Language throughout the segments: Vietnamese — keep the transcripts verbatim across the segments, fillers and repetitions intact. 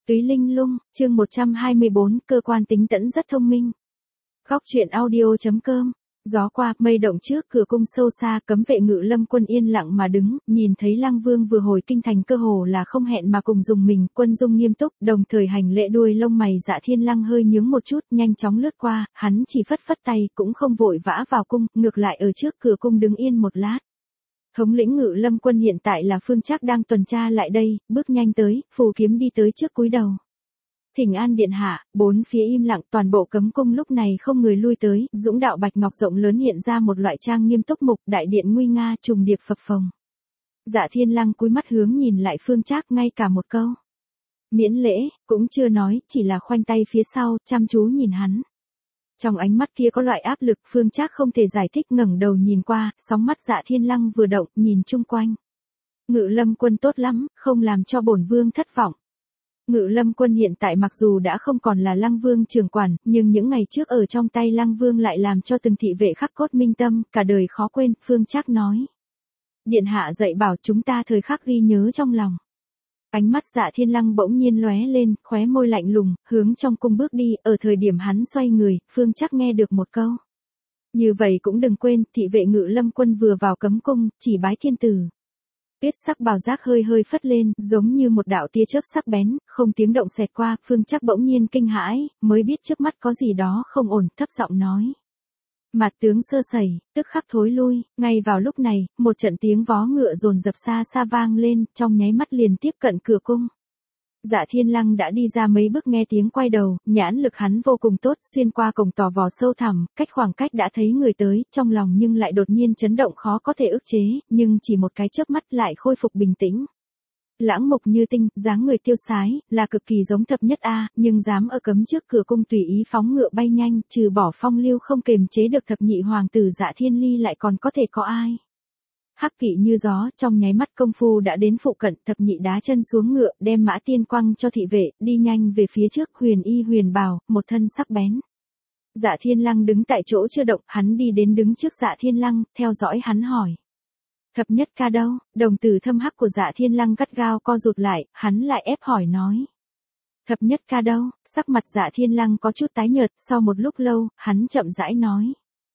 Túy Linh Lung, chương một trăm hai mươi bốn, cơ quan tính tẫn rất thông minh. Góc truyện audio.com. Gió qua, mây động trước cửa cung sâu xa, cấm vệ Ngự Lâm quân yên lặng mà đứng, nhìn thấy Lăng Vương vừa hồi kinh thành cơ hồ là không hẹn mà cùng dùng mình, Quân Dung nghiêm túc, đồng thời hành lễ, đuôi lông mày Dạ Thiên Lăng hơi nhướng một chút, nhanh chóng lướt qua, hắn chỉ phất phất tay, cũng không vội vã vào cung, ngược lại ở trước cửa cung đứng yên một lát. Thống lĩnh Ngự Lâm quân hiện tại là Phương Trác đang tuần tra lại đây, bước nhanh tới, phù kiếm đi tới trước cúi đầu. Thỉnh an điện hạ, bốn phía im lặng, toàn bộ cấm cung lúc này không người lui tới, dũng đạo bạch ngọc rộng lớn hiện ra một loại trang nghiêm túc mục, đại điện nguy nga trùng điệp phập phồng. Dạ Thiên Lăng cúi mắt hướng nhìn lại Phương Trác, ngay cả một câu miễn lễ cũng chưa nói, chỉ là khoanh tay phía sau, chăm chú nhìn hắn. Trong ánh mắt kia có loại áp lực, Phương Trác không thể giải thích, ngẩng đầu nhìn qua, sóng mắt Dạ Thiên Lăng vừa động, nhìn chung quanh. Ngự Lâm quân tốt lắm, không làm cho bổn vương thất vọng. Ngự Lâm quân hiện tại mặc dù đã không còn là Lăng Vương trưởng quản, nhưng những ngày trước ở trong tay Lăng Vương lại làm cho từng thị vệ khắc cốt minh tâm, cả đời khó quên, Phương Trác nói. Điện hạ dạy bảo chúng ta thời khắc ghi nhớ trong lòng. Ánh mắt Dạ Thiên Lăng bỗng nhiên lóe lên, khóe môi lạnh lùng, hướng trong cung bước đi, ở thời điểm hắn xoay người, Phương Trác nghe được một câu. Như vậy cũng đừng quên, thị vệ Ngự Lâm quân vừa vào cấm cung, chỉ bái thiên tử. Tuyết sắc bào giác hơi hơi phất lên, giống như một đạo tia chớp sắc bén, không tiếng động xẹt qua, Phương Trác bỗng nhiên kinh hãi, mới biết trước mắt có gì đó không ổn, thấp giọng nói. Mặt tướng sơ sẩy, tức khắc thối lui, ngay vào lúc này, một trận tiếng vó ngựa dồn dập xa xa vang lên, trong nháy mắt liền tiếp cận cửa cung. Dạ Thiên Lăng đã đi ra mấy bước, nghe tiếng quay đầu, nhãn lực hắn vô cùng tốt, xuyên qua cổng tò vò sâu thẳm, cách khoảng cách đã thấy người tới, trong lòng nhưng lại đột nhiên chấn động khó có thể ức chế, nhưng chỉ một cái chớp mắt lại khôi phục bình tĩnh. Lãng mục như tinh, dáng người tiêu sái, là cực kỳ giống Thập Nhất A, nhưng dám ở cấm trước cửa cung tùy ý phóng ngựa bay nhanh, trừ bỏ Phong Lưu không kềm chế được thập nhị hoàng tử Dạ Thiên Ly lại còn có thể có ai. Hắc kỵ như gió, trong nháy mắt công phu đã đến phụ cận, thập nhị đá chân xuống ngựa, đem mã tiên quăng cho thị vệ, đi nhanh về phía trước, huyền y huyền bào, một thân sắc bén. Dạ Thiên Lăng đứng tại chỗ chưa động, hắn đi đến đứng trước Dạ Thiên Lăng, theo dõi hắn hỏi. Thập Nhất ca đâu? Đồng tử thâm hắc của Dạ Thiên Lăng gắt gao co rụt lại, hắn lại ép hỏi nói. Thập Nhất ca đâu? Sắc mặt Dạ Thiên Lăng có chút tái nhợt, sau một lúc lâu, hắn chậm rãi nói.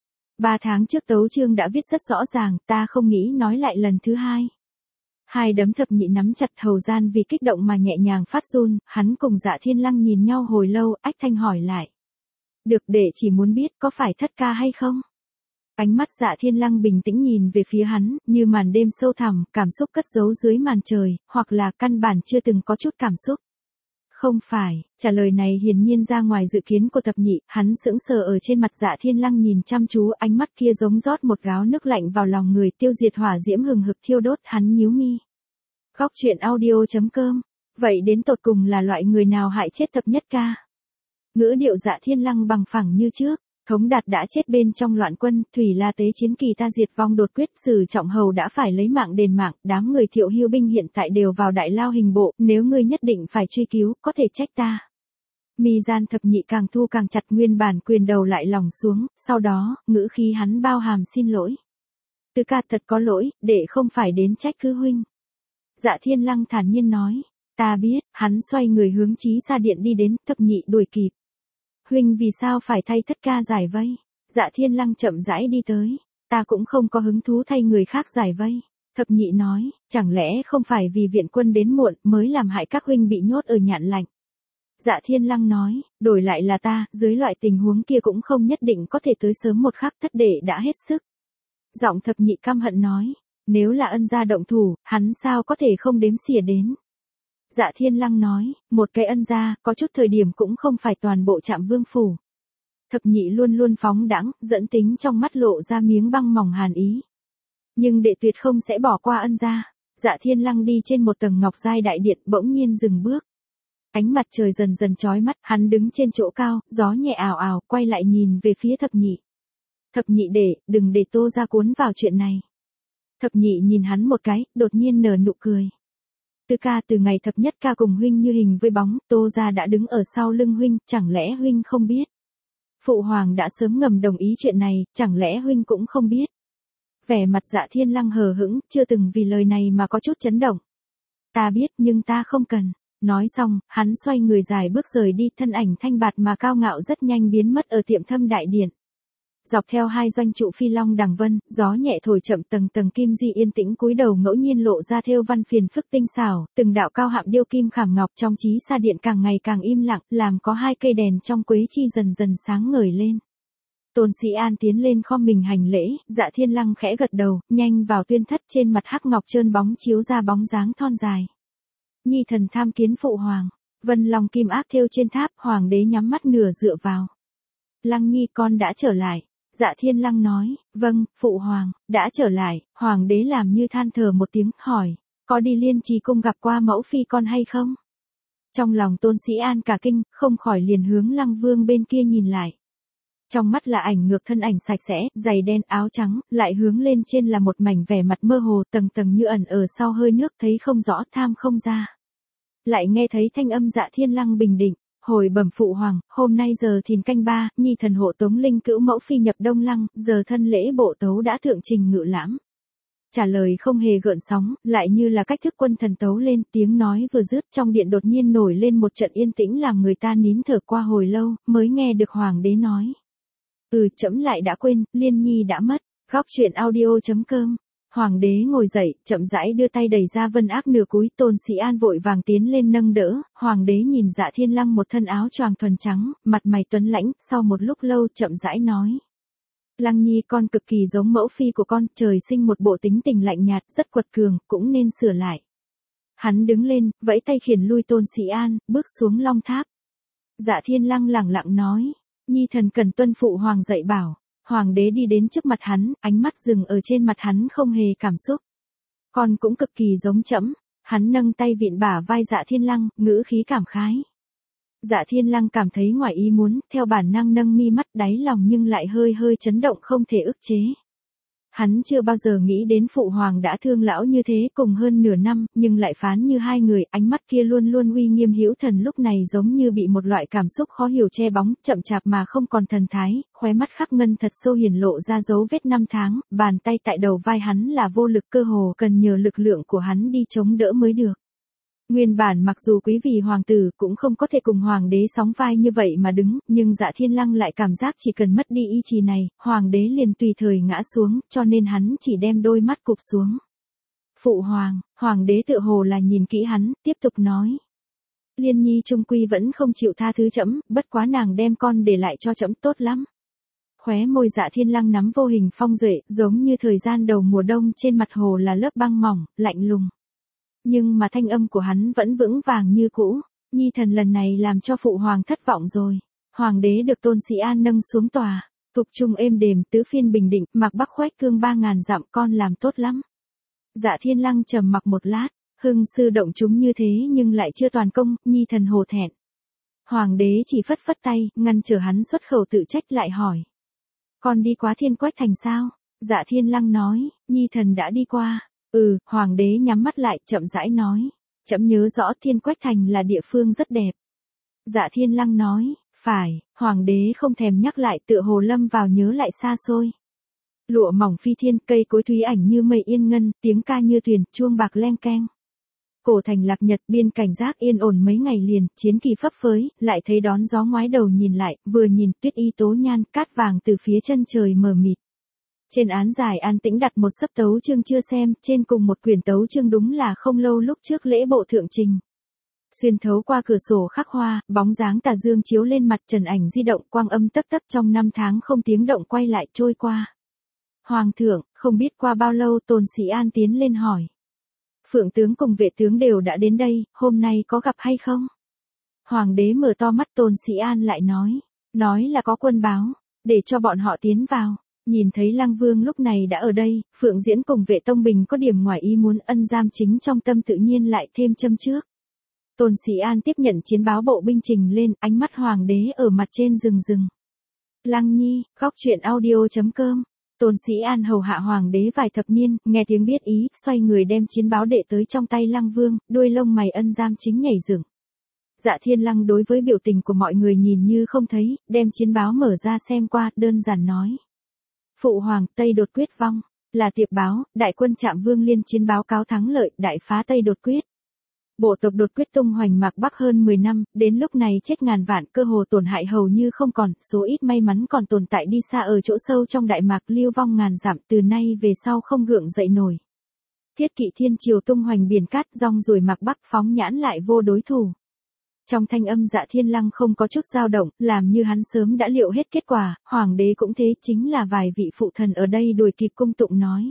Ba tháng trước tấu chương đã viết rất rõ ràng, ta không nghĩ nói lại lần thứ hai. Hai đấm thập nhị nắm chặt, hầu gian vì kích động mà nhẹ nhàng phát run, hắn cùng Dạ Thiên Lăng nhìn nhau hồi lâu, ách thanh hỏi lại. Được, để chỉ muốn biết có phải thất ca hay không? Ánh mắt Dạ Thiên Lăng bình tĩnh nhìn về phía hắn, như màn đêm sâu thẳm, cảm xúc cất giấu dưới màn trời, hoặc là căn bản chưa từng có chút cảm xúc. Không phải, trả lời này hiển nhiên ra ngoài dự kiến của thập nhị, hắn sững sờ ở trên mặt Dạ Thiên Lăng nhìn chăm chú, ánh mắt kia giống rót một gáo nước lạnh vào lòng người, tiêu diệt hỏa diễm hừng hực thiêu đốt, hắn nhíu mi. Góc truyện audio.com. Vậy đến tột cùng là loại người nào hại chết Thập Nhất ca? Ngữ điệu Dạ Thiên Lăng bằng phẳng như trước. Thống Đạt đã chết bên trong loạn quân, Thủy La tế chiến kỳ ta diệt vong đột quyết, Sử Trọng Hầu đã phải lấy mạng đền mạng, đám người Thiệu Hưu binh hiện tại đều vào đại lao hình bộ, nếu ngươi nhất định phải truy cứu, có thể trách ta. Mi gian thập nhị càng thu càng chặt, nguyên bản quyền đầu lại lỏng xuống, sau đó, ngữ khí hắn bao hàm xin lỗi. Tứ ca thật có lỗi, để không phải đến trách cứ huynh. Dạ Thiên Lăng thản nhiên nói, ta biết, hắn xoay người hướng Chí Sa điện đi đến, thập nhị đuổi kịp. Huynh vì sao phải thay thất ca giải vây? Dạ Thiên Lăng chậm rãi đi tới. Ta cũng không có hứng thú thay người khác giải vây. Thập nhị nói, chẳng lẽ không phải vì viện quân đến muộn mới làm hại các huynh bị nhốt ở nhạn lạnh. Dạ Thiên Lăng nói, đổi lại là ta, dưới loại tình huống kia cũng không nhất định có thể tới sớm một khắc, thất đệ đã hết sức. Giọng thập nhị căm hận nói, nếu là ân gia động thủ, hắn sao có thể không đếm xỉa đến. Dạ Thiên Lăng nói, một cái ân gia, có chút thời điểm cũng không phải toàn bộ Trạm Vương phủ. Thập nhị luôn luôn phóng đãng, dẫn tính trong mắt lộ ra miếng băng mỏng hàn ý. Nhưng đệ tuyệt không sẽ bỏ qua ân gia. Dạ Thiên Lăng đi trên một tầng ngọc giai đại điện, bỗng nhiên dừng bước. Ánh mặt trời dần dần chói mắt, hắn đứng trên chỗ cao, gió nhẹ ảo ảo, quay lại nhìn về phía thập nhị. Thập nhị đệ, đừng để Tô gia cuốn vào chuyện này. Thập nhị nhìn hắn một cái, đột nhiên nở nụ cười. Tứ ca, từ ngày Thập Nhất ca cùng huynh như hình với bóng, Tô gia đã đứng ở sau lưng huynh, chẳng lẽ huynh không biết? Phụ hoàng đã sớm ngầm đồng ý chuyện này, chẳng lẽ huynh cũng không biết? Vẻ mặt Dạ Thiên Lăng hờ hững, chưa từng vì lời này mà có chút chấn động. Ta biết nhưng ta không cần. nói xong, hắn xoay người dài bước rời đi, thân ảnh thanh bạt mà cao ngạo rất nhanh biến mất ở tiệm Thâm đại điện. Dọc theo hai doanh trụ phi long đằng vân, gió nhẹ thổi chậm, tầng tầng kim duy yên tĩnh cúi đầu ngẫu nhiên lộ ra thêu văn phiền phức tinh xảo, từng đạo cao hạm điêu kim khảm ngọc trong chí sa điện càng ngày càng im lặng, làm có hai cây đèn trong quế chi dần dần sáng ngời lên. Tôn Sĩ An tiến lên khom mình hành lễ, Dạ Thiên Lăng khẽ gật đầu, nhanh vào tuyên thất, trên mặt hắc ngọc trơn bóng chiếu ra bóng dáng thon dài. Nhi thần tham kiến phụ hoàng. Vân long kim áp thêu trên tháp, hoàng đế nhắm mắt nửa dựa vào. Lăng nhi con đã trở lại. Dạ Thiên Lăng nói, vâng, phụ hoàng, đã trở lại. Hoàng đế làm như than thở một tiếng, hỏi, có đi Liên Trì cung gặp qua mẫu phi con hay không? Trong lòng Tôn Sĩ An cả kinh, không khỏi liền hướng Lăng Vương bên kia nhìn lại. Trong mắt là ảnh ngược thân ảnh sạch sẽ, giày đen áo trắng, lại hướng lên trên là một mảnh vẻ mặt mơ hồ, tầng tầng như ẩn ở sau hơi nước, thấy không rõ, tham không ra. Lại nghe thấy thanh âm Dạ Thiên Lăng bình định, hồi bẩm phụ hoàng, hôm nay giờ thìn canh ba, nhi thần hộ tống linh cữu mẫu phi nhập Đông Lăng, giờ thân lễ bộ tấu đã thượng trình ngự lãm. Trả lời không hề gợn sóng, lại như là cách thức quân thần tấu lên, tiếng nói vừa dứt trong điện đột nhiên nổi lên một trận yên tĩnh làm người ta nín thở qua hồi lâu, mới nghe được hoàng đế nói. Ừ, trẫm lại đã quên, Liên Nhi đã mất. Góc truyện audio chấm com. Hoàng đế ngồi dậy, chậm rãi đưa tay đẩy ra Vân Ác nửa cúi, Tôn Sĩ An vội vàng tiến lên nâng đỡ, hoàng đế nhìn Dạ Thiên Lăng một thân áo choàng thuần trắng, mặt mày tuấn lãnh, sau một lúc lâu chậm rãi nói. Lăng Nhi con cực kỳ giống mẫu phi của con, trời sinh một bộ tính tình lạnh nhạt, rất quật cường, cũng nên sửa lại. Hắn đứng lên, vẫy tay khiển lui Tôn Sĩ An, bước xuống long tháp. Dạ Thiên Lăng lẳng lặng nói. Nhi thần cần tuân phụ hoàng dạy bảo. Hoàng đế đi đến trước mặt hắn, ánh mắt dừng ở trên mặt hắn không hề cảm xúc. Con cũng cực kỳ giống trẫm. Hắn nâng tay vịn bả vai Dạ Thiên Lăng, ngữ khí cảm khái. Dạ Thiên Lăng cảm thấy ngoài ý muốn, theo bản năng nâng mi mắt, đáy lòng nhưng lại hơi hơi chấn động không thể ức chế. Hắn chưa bao giờ nghĩ đến phụ hoàng đã thương lão như thế cùng hơn nửa năm, nhưng lại phán như hai người, ánh mắt kia luôn luôn uy nghiêm hữu thần lúc này giống như bị một loại cảm xúc khó hiểu che bóng, chậm chạp mà không còn thần thái, khóe mắt khắc ngân thật sâu hiển lộ ra dấu vết năm tháng, bàn tay tại đầu vai hắn là vô lực, cơ hồ cần nhờ lực lượng của hắn đi chống đỡ mới được. Nguyên bản mặc dù quý vị hoàng tử cũng không có thể cùng hoàng đế sóng vai như vậy mà đứng, nhưng Dạ Thiên Lăng lại cảm giác chỉ cần mất đi ý chí này, hoàng đế liền tùy thời ngã xuống, cho nên hắn chỉ đem đôi mắt cụp xuống. Phụ hoàng, hoàng đế tựa hồ là nhìn kỹ hắn, tiếp tục nói. Liên Nhi trung quy vẫn không chịu tha thứ trẫm, bất quá nàng đem con để lại cho trẫm tốt lắm. Khóe môi Dạ Thiên Lăng nắm vô hình phong duệ, giống như thời gian đầu mùa đông trên mặt hồ là lớp băng mỏng, lạnh lùng. Nhưng mà thanh âm của hắn vẫn vững vàng như cũ. Nhi thần lần này làm cho phụ hoàng thất vọng rồi. Hoàng đế được Tôn Sĩ An nâng xuống tòa. Tục trung êm đềm, tứ phiên bình định, mặc bắc khoách cương ba ngàn dặm, con làm tốt lắm. Dạ Thiên Lăng trầm mặc một lát. Hưng sư động chúng như thế nhưng lại chưa toàn công, nhi thần hổ thẹn. Hoàng đế chỉ phất phất tay, ngăn trở hắn xuất khẩu tự trách, lại hỏi. Con đi qua Thiên Quách thành sao? Dạ Thiên Lăng nói, nhi thần đã đi qua. Ừ, hoàng đế nhắm mắt lại, chậm rãi nói. Trẫm nhớ rõ Thiên Quách thành là địa phương rất đẹp. Dạ Thiên Lăng nói, phải, hoàng đế không thèm nhắc lại, tựa hồ lâm vào nhớ lại xa xôi. Lụa mỏng phi thiên, cây cối thúy ảnh như mây yên ngân, tiếng ca như thuyền, chuông bạc leng keng. Cổ thành lạc nhật, biên cảnh giác yên ổn mấy ngày liền, chiến kỳ phấp phới, lại thấy đón gió ngoái đầu nhìn lại, vừa nhìn tuyết y tố nhan, cát vàng từ phía chân trời mờ mịt. Trên án giải an tĩnh đặt một sấp tấu chương chưa xem, trên cùng một quyển tấu chương đúng là không lâu lúc trước lễ bộ thượng trình. Xuyên thấu qua cửa sổ khắc hoa, bóng dáng tà dương chiếu lên mặt trần ảnh di động, quang âm tấp tấp trong năm tháng không tiếng động quay lại trôi qua. Hoàng thượng, không biết qua bao lâu Tôn Sĩ An tiến lên hỏi. Phượng tướng cùng vệ tướng đều đã đến đây, hôm nay có gặp hay không? Hoàng đế mở to mắt, Tôn Sĩ An lại nói. Nói là có quân báo, để cho bọn họ tiến vào. Nhìn thấy Lăng Vương lúc này đã ở đây, Phượng Diễn cùng vệ Tông Bình có điểm ngoài ý muốn, ân giam chính trong tâm tự nhiên lại thêm châm trước. Tôn Sĩ An tiếp nhận chiến báo bộ binh trình lên, ánh mắt hoàng đế ở mặt trên rừng rừng. Lăng Nhi, góc truyện audio chấm com. Tôn Sĩ An hầu hạ hoàng đế vài thập niên, nghe tiếng biết ý, xoay người đem chiến báo đệ tới trong tay Lăng Vương, đuôi lông mày ân giam chính nhảy dựng. Dạ Thiên Lăng đối với biểu tình của mọi người nhìn như không thấy, đem chiến báo mở ra xem qua, đơn giản nói. Phụ hoàng, Tây đột quyết vong, là tiệp báo, đại quân Trạm Vương Liên chiến báo cáo thắng lợi, đại phá Tây đột quyết. Bộ tộc đột quyết tung hoành mạc Bắc hơn mười năm, đến lúc này chết ngàn vạn, cơ hồ tổn hại hầu như không còn, số ít may mắn còn tồn tại đi xa ở chỗ sâu trong Đại Mạc lưu vong ngàn dặm, từ nay về sau không gượng dậy nổi. Thiết kỵ thiên triều tung hoành biển cát, rong ruổi mạc Bắc phóng nhãn lại vô đối thủ. Trong thanh âm Dạ Thiên Lăng không có chút dao động, làm như hắn sớm đã liệu hết kết quả, hoàng đế cũng thế, chính là vài vị phụ thần ở đây đuổi kịp cung tụng nói.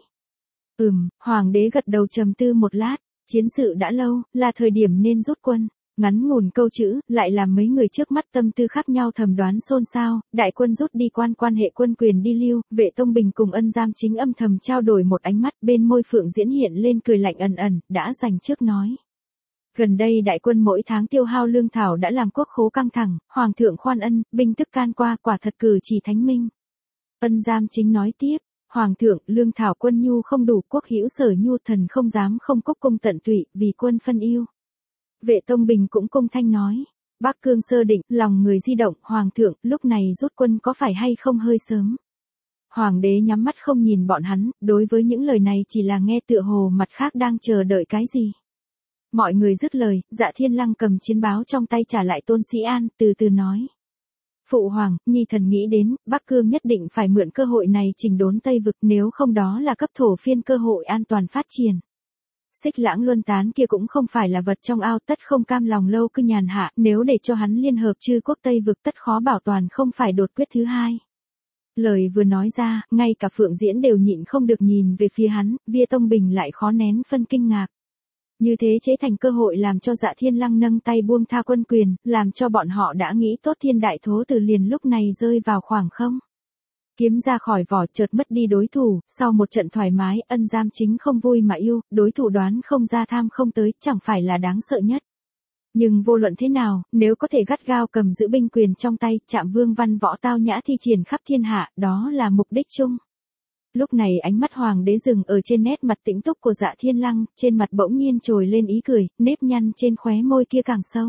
Ừm, hoàng đế gật đầu trầm tư một lát, chiến sự đã lâu, là thời điểm nên rút quân. Ngắn ngủn câu chữ, lại làm mấy người trước mắt tâm tư khác nhau thầm đoán xôn xao, đại quân rút đi, quan quan hệ quân quyền đi lưu, Vệ Tông Bình cùng Ân Giam Chính âm thầm trao đổi một ánh mắt, bên môi Phượng Diễn hiện lên cười lạnh ẩn ẩn, đã dành trước nói. Gần đây đại quân mỗi tháng tiêu hao lương thảo đã làm quốc khố căng thẳng, hoàng thượng khoan ân, binh tức can qua, quả thật cử chỉ thánh minh. Ân Giam Chính nói tiếp, hoàng thượng, lương thảo quân nhu không đủ, quốc hữu sở nhu, thần không dám không cúc cung tận tụy, vì quân phân yêu. Vệ Tông Bình cũng cung thanh nói, Bắc Cương sơ định, lòng người di động, hoàng thượng, lúc này rút quân có phải hay không hơi sớm. Hoàng đế nhắm mắt không nhìn bọn hắn, đối với những lời này chỉ là nghe tựa hồ mặt khác đang chờ đợi cái gì. Mọi người dứt lời, Dạ Thiên Lăng cầm chiến báo trong tay trả lại Tôn Sĩ An, từ từ nói. Phụ hoàng, nhi thần nghĩ đến, Bắc Cương nhất định phải mượn cơ hội này chỉnh đốn Tây Vực, nếu không đó là cấp thổ phiên cơ hội an toàn phát triển. Xích Lãng Luân Tán kia cũng không phải là vật trong ao, tất không cam lòng lâu cứ nhàn hạ, nếu để cho hắn liên hợp chư quốc Tây Vực tất khó bảo toàn không phải đột quyết thứ hai. Lời vừa nói ra, ngay cả Phượng Diễn đều nhịn không được nhìn về phía hắn, Via Tông Bình lại khó nén phân kinh ngạc. Như thế chế thành cơ hội làm cho Dạ Thiên Lăng nâng tay buông tha quân quyền, làm cho bọn họ đã nghĩ tốt thiên đại thố từ liền lúc này rơi vào khoảng không. Kiếm ra khỏi vỏ chợt mất đi đối thủ, sau một trận thoải mái, Ân Giam Chính không vui mà yêu, đối thủ đoán không ra tham không tới, chẳng phải là đáng sợ nhất. Nhưng vô luận thế nào, nếu có thể gắt gao cầm giữ binh quyền trong tay, Trạm Vương văn võ tao nhã thi triển khắp thiên hạ, đó là mục đích chung. Lúc này ánh mắt hoàng đế dừng ở trên nét mặt tĩnh túc của Dạ Thiên Lăng, trên mặt bỗng nhiên trồi lên ý cười, nếp nhăn trên khóe môi kia càng sâu.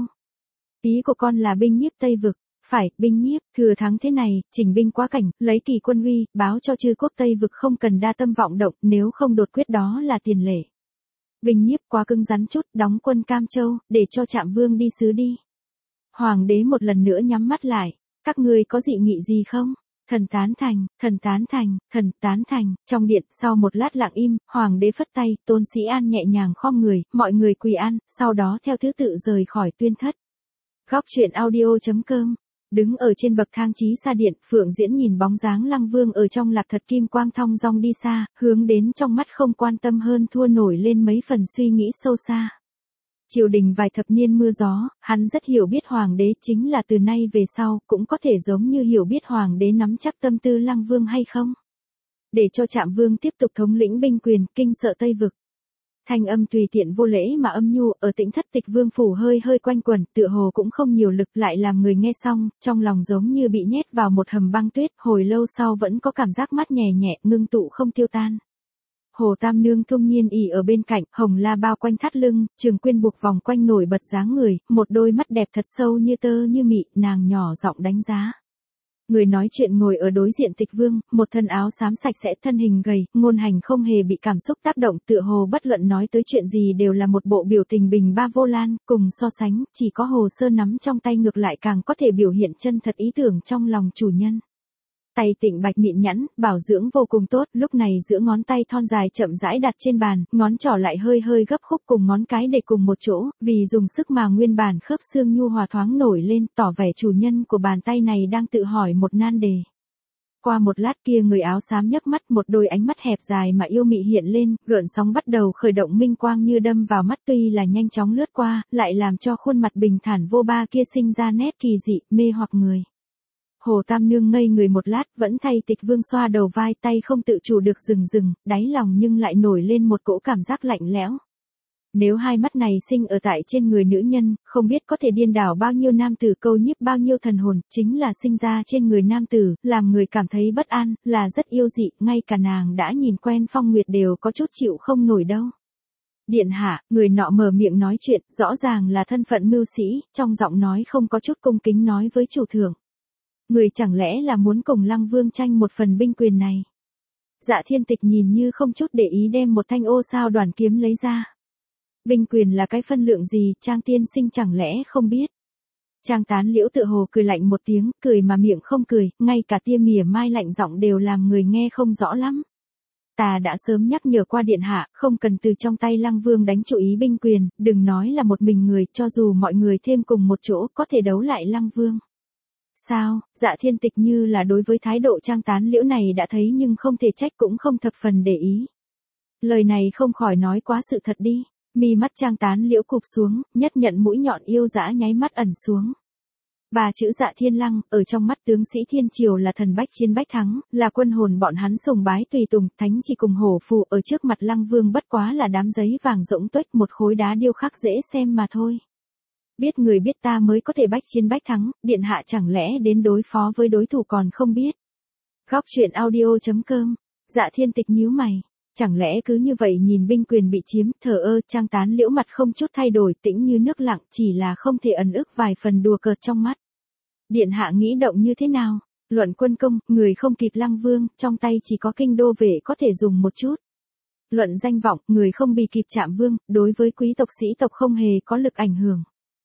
Ý của con là binh nhiếp Tây Vực. Phải, binh nhiếp, thừa thắng thế này, chỉnh binh quá cảnh, lấy kỳ quân uy, báo cho chư quốc Tây Vực không cần đa tâm vọng động, nếu không đột quyết đó là tiền lệ. Binh nhiếp quá cứng rắn chút, đóng quân Cam Châu, để cho Trạm Vương đi sứ đi. Hoàng đế một lần nữa nhắm mắt lại, các ngươi có dị nghị gì không? Thần tán thành, thần tán thành, thần tán thành, trong điện, sau một lát lặng im, hoàng đế phất tay, Tôn Sĩ An nhẹ nhàng khom người, mọi người quỳ an, sau đó theo thứ tự rời khỏi tuyên thất. Góc truyện audio chấm com. Đứng ở trên bậc thang chí xa điện, Phượng Diễn nhìn bóng dáng Lăng Vương ở trong lạp thật kim quang thong dong đi xa, hướng đến trong mắt không quan tâm hơn thua nổi lên mấy phần suy nghĩ sâu xa. Triều đình vài thập niên mưa gió, hắn rất hiểu biết hoàng đế, chính là từ nay về sau, cũng có thể giống như hiểu biết hoàng đế nắm chắc tâm tư Lăng Vương hay không. Để cho Trạm Vương tiếp tục thống lĩnh binh quyền, kinh sợ Tây Vực. Thanh âm tùy tiện vô lễ mà âm nhu, ở Tĩnh Thất Tịch Vương phủ hơi hơi quanh quẩn, tựa hồ cũng không nhiều lực, lại làm người nghe xong, trong lòng giống như bị nhét vào một hầm băng tuyết, hồi lâu sau vẫn có cảm giác mát nhẹ nhẹ, ngưng tụ không tiêu tan. Hồ Tam Nương thung nhiên ỉ ở bên cạnh, hồng la bao quanh thắt lưng, Trường Quyên buộc vòng quanh nổi bật dáng người, một đôi mắt đẹp thật sâu như tơ như mị, nàng nhỏ giọng đánh giá. Người nói chuyện ngồi ở đối diện Tịch Vương, một thân áo xám sạch sẽ, thân hình gầy, ngôn hành không hề bị cảm xúc tác động, tựa hồ bất luận nói tới chuyện gì đều là một bộ biểu tình bình ba vô lan, cùng so sánh, chỉ có hồ sơ nắm trong tay ngược lại càng có thể biểu hiện chân thật ý tưởng trong lòng chủ nhân. Tay Tịnh bạch mịn nhẵn, bảo dưỡng vô cùng tốt, lúc này giữa ngón tay thon dài chậm rãi đặt trên bàn, ngón trỏ lại hơi hơi gấp khúc cùng ngón cái để cùng một chỗ, vì dùng sức mà nguyên bản khớp xương nhu hòa thoáng nổi lên, tỏ vẻ chủ nhân của bàn tay này đang tự hỏi một nan đề. Qua một lát kia người áo xám nhấc mắt, một đôi ánh mắt hẹp dài mà yêu mị hiện lên, gợn sóng bắt đầu khởi động, minh quang như đâm vào mắt, tuy là nhanh chóng lướt qua, lại làm cho khuôn mặt bình thản vô ba kia sinh ra nét kỳ dị, mê hoặc người. Hồ Tam Nương ngây người một lát, vẫn thay Tịch Vương xoa đầu vai, tay không tự chủ được rừng rừng, đáy lòng nhưng lại nổi lên một cỗ cảm giác lạnh lẽo. Nếu hai mắt này sinh ở tại trên người nữ nhân, không biết có thể điên đảo bao nhiêu nam tử, câu nhiếp bao nhiêu thần hồn, chính là sinh ra trên người nam tử, làm người cảm thấy bất an, là rất yêu dị, ngay cả nàng đã nhìn quen Phong Nguyệt đều có chút chịu không nổi đâu. Điện hạ, người nọ mở miệng nói chuyện, rõ ràng là thân phận mưu sĩ, trong giọng nói không có chút cung kính nói với chủ thượng. Người chẳng lẽ là muốn cùng Lăng Vương tranh một phần binh quyền này? Dạ Thiên Tịch nhìn như không chút để ý đem một thanh ô sao đoàn kiếm lấy ra. Binh quyền là cái phân lượng gì, Trang tiên sinh chẳng lẽ không biết. Trang Tán Liễu tựa hồ cười lạnh một tiếng, cười mà miệng không cười, ngay cả tia mỉa mai lạnh giọng đều làm người nghe không rõ lắm. Ta đã sớm nhắc nhở qua điện hạ, không cần từ trong tay Lăng Vương đánh chủ ý binh quyền, đừng nói là một mình người, cho dù mọi người thêm cùng một chỗ có thể đấu lại Lăng Vương. Sao, Dạ Thiên Tịch như là đối với thái độ Trang Tán Liễu này đã thấy nhưng không thể trách cũng không thập phần để ý. Lời này không khỏi nói quá sự thật đi. Mi mắt Trang Tán Liễu cụp xuống, nhất nhận mũi nhọn yêu dã nháy mắt ẩn xuống. Ba chữ Dạ Thiên Lăng, ở trong mắt tướng sĩ thiên triều là thần bách chiến bách thắng, là quân hồn bọn hắn sùng bái tùy tùng, thánh chỉ cùng hổ phù, ở trước mặt Lăng Vương bất quá là đám giấy vàng rỗng tuếch, một khối đá điêu khắc dễ xem mà thôi. Biết người biết ta mới có thể bách chiến bách thắng, điện hạ chẳng lẽ đến đối phó với đối thủ còn không biết. Góc truyện audio chấm com. Dạ Thiên Tịch nhíu mày. Chẳng lẽ cứ như vậy nhìn binh quyền bị chiếm, thờ ơ, Trang Tán Liễu mặt không chút thay đổi, tĩnh như nước lặng, chỉ là không thể ẩn ức vài phần đùa cợt trong mắt. Điện hạ nghĩ động như thế nào? Luận quân công, người không kịp Lăng Vương, trong tay chỉ có kinh đô vệ có thể dùng một chút. Luận danh vọng, người không bị kịp Trạm Vương, đối với quý tộc sĩ tộc không hề có lực ảnh hưởng.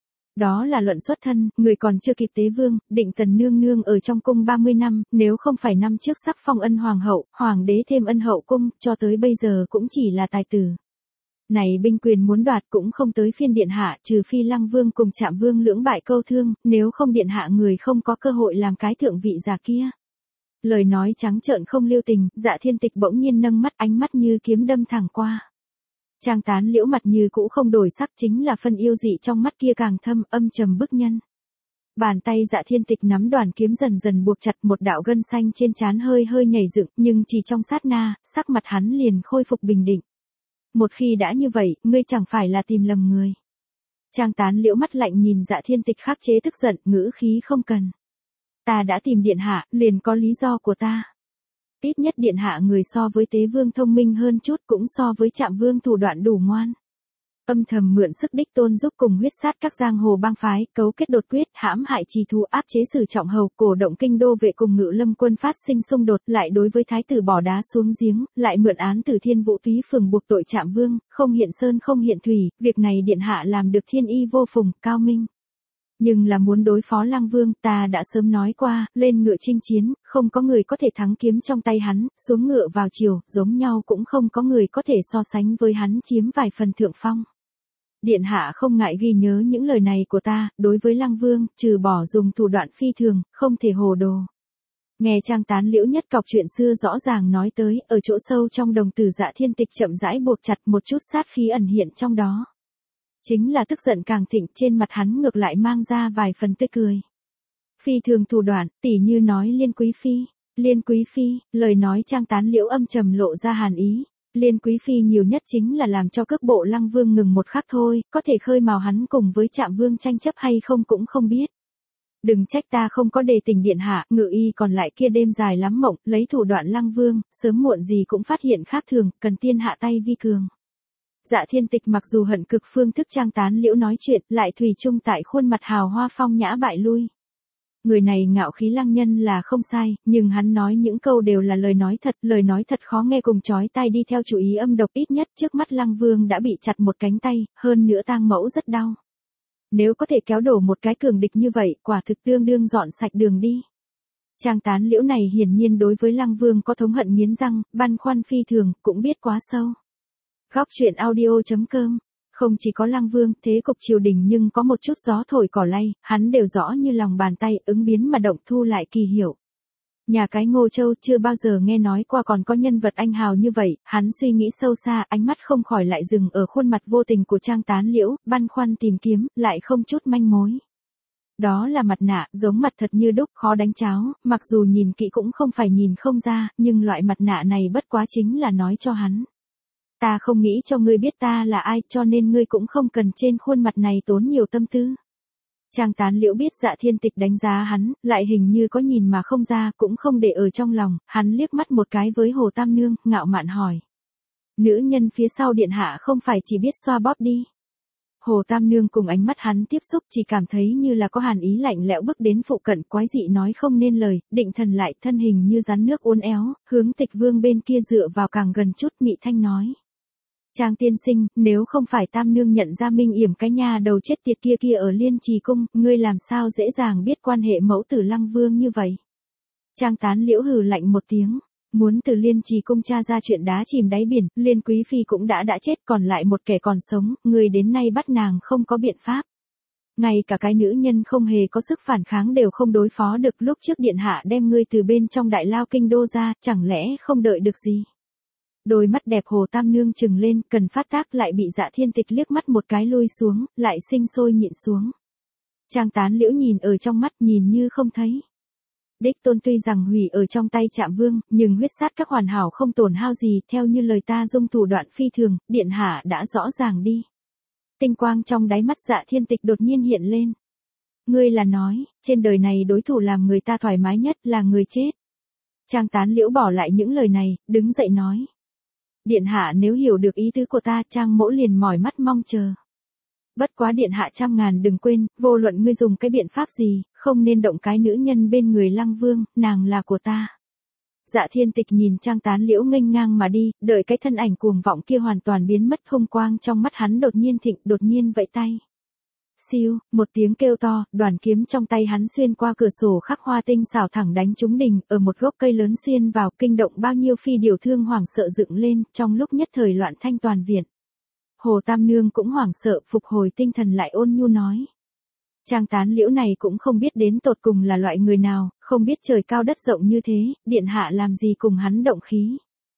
Đó là luận xuất thân, người còn chưa kịp Tế Vương, Định Tần nương nương ở trong cung ba mươi năm, nếu không phải năm trước sắc phong ân hoàng hậu, hoàng đế thêm ân hậu cung, cho tới bây giờ cũng chỉ là tài tử. Này binh quyền muốn đoạt cũng không tới phiên điện hạ, trừ phi Lăng Vương cùng Trạm Vương lưỡng bại câu thương, nếu không điện hạ người không có cơ hội làm cái thượng vị già kia. Lời nói trắng trợn không lưu tình, Dạ Thiên Tịch bỗng nhiên nâng mắt, ánh mắt như kiếm đâm thẳng qua. Trang Tán Liễu mặt như cũ không đổi sắc, chính là phân yêu dị trong mắt kia càng thâm, âm trầm bức nhân. Bàn tay Dạ Thiên Tịch nắm đoàn kiếm dần dần buộc chặt, một đạo gân xanh trên trán hơi hơi nhảy dựng, nhưng chỉ trong sát na, sắc mặt hắn liền khôi phục bình định. Một khi đã như vậy, ngươi chẳng phải là tìm lầm người. Trang Tán Liễu mắt lạnh nhìn Dạ Thiên Tịch khắc chế tức giận, ngữ khí không cần. Ta đã tìm điện hạ, liền có lý do của ta. Ít nhất điện hạ người so với Tế Vương thông minh hơn chút, cũng so với Trạm Vương thủ đoạn đủ ngoan. Âm thầm mượn sức đích tôn giúp cùng huyết sát các giang hồ bang phái, cấu kết đột quyết, hãm hại trì thú, áp chế Sử Trọng Hầu, cổ động kinh đô vệ cùng Ngự Lâm quân phát sinh xung đột, lại đối với thái tử bỏ đá xuống giếng, lại mượn án từ Thiên Vũ Túy phường buộc tội Trạm Vương, không hiện sơn không hiện thủy, việc này điện hạ làm được thiên y vô phùng, cao minh. Nhưng là muốn đối phó Lăng Vương, ta đã sớm nói qua, lên ngựa chinh chiến, không có người có thể thắng kiếm trong tay hắn, xuống ngựa vào chiều, giống nhau cũng không có người có thể so sánh với hắn chiếm vài phần thượng phong. Điện hạ không ngại ghi nhớ những lời này của ta, đối với Lăng Vương, trừ bỏ dùng thủ đoạn phi thường, không thể hồ đồ. Nghe Trang Tán Liễu nhất cọc chuyện xưa rõ ràng nói tới, ở chỗ sâu trong đồng tử Dạ Thiên Tịch chậm rãi buộc chặt, một chút sát khí ẩn hiện trong đó. Chính là tức giận càng thịnh, trên mặt hắn ngược lại mang ra vài phần tươi cười. Phi thường thủ đoạn, tỉ như nói Liên Quý Phi. Liên Quý Phi, lời nói Trang Tán Liễu âm trầm lộ ra hàn ý. Liên Quý Phi nhiều nhất chính là làm cho cước bộ Lăng Vương ngừng một khắc thôi, có thể khơi mào hắn cùng với Trạm Vương tranh chấp hay không cũng không biết. Đừng trách ta không có đề tình điện hạ, Ngự Y còn lại kia đêm dài lắm mộng, lấy thủ đoạn Lăng Vương, sớm muộn gì cũng phát hiện khác thường, cần tiên hạ tay vi cường. Dạ Thiên Tịch mặc dù hận cực phương thức Trang Tán Liễu nói chuyện, lại thủy chung tại khuôn mặt hào hoa phong nhã bại lui. Người này ngạo khí lăng nhân là không sai, nhưng hắn nói những câu đều là lời nói thật, lời nói thật khó nghe cùng chói tai đi theo chủ ý âm độc, ít nhất trước mắt Lăng Vương đã bị chặt một cánh tay, hơn nữa tang mẫu rất đau. Nếu có thể kéo đổ một cái cường địch như vậy, quả thực tương đương dọn sạch đường đi. Trang Tán Liễu này hiển nhiên đối với Lăng Vương có thống hận nghiến răng, băn khoăn phi thường, cũng biết quá sâu. Góc truyện audio chấm com. Không chỉ có Lăng Vương, thế cục triều đình nhưng có một chút gió thổi cỏ lay, hắn đều rõ như lòng bàn tay, ứng biến mà động thu lại kỳ hiểu. Nhà cái Ngô Châu chưa bao giờ nghe nói qua còn có nhân vật anh hào như vậy, hắn suy nghĩ sâu xa, ánh mắt không khỏi lại dừng ở khuôn mặt vô tình của Trang Tán Liễu, băn khoăn tìm kiếm, lại không chút manh mối. Đó là mặt nạ, giống mặt thật như đúc, khó đánh cháo, mặc dù nhìn kỹ cũng không phải nhìn không ra, nhưng loại mặt nạ này bất quá chính là nói cho hắn. Ta không nghĩ cho ngươi biết ta là ai, cho nên ngươi cũng không cần trên khuôn mặt này tốn nhiều tâm tư. Trang Tán Liễu biết Dạ Thiên Tịch đánh giá hắn, lại hình như có nhìn mà không ra, cũng không để ở trong lòng, hắn liếc mắt một cái với Hồ Tam Nương, ngạo mạn hỏi. Nữ nhân phía sau điện hạ không phải chỉ biết xoa bóp đi. Hồ Tam Nương cùng ánh mắt hắn tiếp xúc chỉ cảm thấy như là có hàn ý lạnh lẽo bước đến phụ cận, quái dị nói không nên lời, định thần lại, thân hình như rắn nước uốn éo, hướng Tịch Vương bên kia dựa vào càng gần chút, mị thanh nói. Trang tiên sinh, nếu không phải Tam Nương nhận ra Minh Yểm cái nhà đầu chết tiệt kia kia ở Liên Trì Cung, ngươi làm sao dễ dàng biết quan hệ mẫu tử Lăng Vương như vậy? Trang Tán Liễu hừ lạnh một tiếng, muốn từ Liên Trì Cung tra ra chuyện đá chìm đáy biển, Liên Quý Phi cũng đã đã chết còn lại một kẻ còn sống, người đến nay bắt nàng không có biện pháp. Ngay cả cái nữ nhân không hề có sức phản kháng đều không đối phó được, lúc trước điện hạ đem ngươi từ bên trong đại lao kinh đô ra, chẳng lẽ không đợi được gì? Đôi mắt đẹp Hồ Tam Nương trừng lên, cần phát tác lại bị Dạ Thiên Tịch liếc mắt một cái lui xuống, lại sinh sôi nhịn xuống. Trang Tán Liễu nhìn ở trong mắt nhìn như không thấy. Đích Tôn tuy rằng hủy ở trong tay Trạm Vương, nhưng huyết sát các hoàn hảo không tổn hao gì, theo như lời ta dung thủ đoạn phi thường, điện hạ đã rõ ràng đi. Tinh quang trong đáy mắt Dạ Thiên Tịch đột nhiên hiện lên. Ngươi là nói, trên đời này đối thủ làm người ta thoải mái nhất là người chết. Trang Tán Liễu bỏ lại những lời này, đứng dậy nói. Điện hạ nếu hiểu được ý tứ của ta, Trang mỗ liền mỏi mắt mong chờ. Bất quá điện hạ trăm ngàn đừng quên, vô luận ngươi dùng cái biện pháp gì, không nên động cái nữ nhân bên người Lăng Vương, nàng là của ta. Dạ Thiên Tịch nhìn Trang Tán Liễu nghênh ngang mà đi, đợi cái thân ảnh cuồng vọng kia hoàn toàn biến mất, hung quang trong mắt hắn đột nhiên thịnh, đột nhiên vẫy tay. Siêu, một tiếng kêu to, đoàn kiếm trong tay hắn xuyên qua cửa sổ khắc hoa tinh xảo thẳng đánh trúng đỉnh, ở một gốc cây lớn xuyên vào, kinh động bao nhiêu phi điều thương hoảng sợ dựng lên, trong lúc nhất thời loạn thanh toàn viện. Hồ Tam Nương cũng hoảng sợ, phục hồi tinh thần lại ôn nhu nói. Trang Tán Liễu này cũng không biết đến tột cùng là loại người nào, không biết trời cao đất rộng như thế, điện hạ làm gì cùng hắn động khí.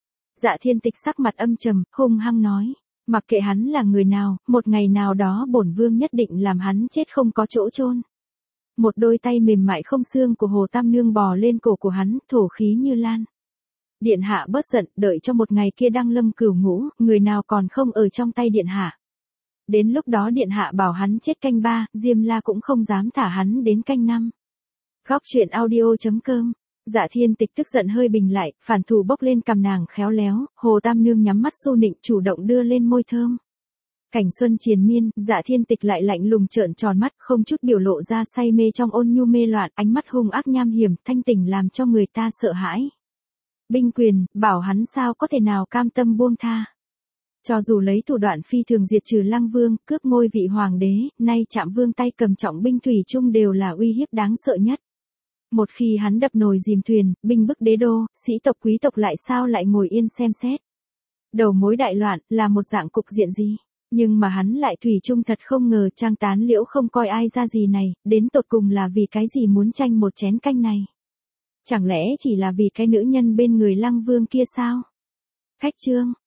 Dạ Thiên Tịch sắc mặt âm trầm, hung hăng nói. Mặc kệ hắn là người nào, một ngày nào đó bổn vương nhất định làm hắn chết không có chỗ chôn. Một đôi tay mềm mại không xương của Hồ Tam Nương bò lên cổ của hắn, thổ khí như lan. Điện hạ bớt giận, đợi cho một ngày kia đăng lâm cửu ngũ, người nào còn không ở trong tay điện hạ. Đến lúc đó điện hạ bảo hắn chết canh ba, Diêm La cũng không dám thả hắn đến canh năm. Góc truyện audio chấm com. Dạ Thiên Tịch tức giận hơi bình lại, phản thủ bốc lên cầm nàng khéo léo, Hồ Tam Nương nhắm mắt xu nịnh chủ động đưa lên môi thơm. Cảnh xuân triền miên, Dạ Thiên Tịch lại lạnh lùng trợn tròn mắt, không chút biểu lộ ra say mê trong ôn nhu mê loạn, ánh mắt hung ác nham hiểm, thanh tỉnh làm cho người ta sợ hãi. Binh quyền, bảo hắn sao có thể nào cam tâm buông tha. Cho dù lấy thủ đoạn phi thường diệt trừ Lăng Vương, cướp ngôi vị hoàng đế, nay Trạm Vương tay cầm trọng binh thủy chung đều là uy hiếp đáng sợ nhất. Một khi hắn đập nồi dìm thuyền, binh bức đế đô, sĩ tộc quý tộc lại sao lại ngồi yên xem xét. Đầu mối đại loạn, là một dạng cục diện gì? Nhưng mà hắn lại thủy chung thật không ngờ Trang Tán Liễu không coi ai ra gì này, đến tột cùng là vì cái gì muốn tranh một chén canh này? Chẳng lẽ chỉ là vì cái nữ nhân bên người Lăng Vương kia sao? Khách chương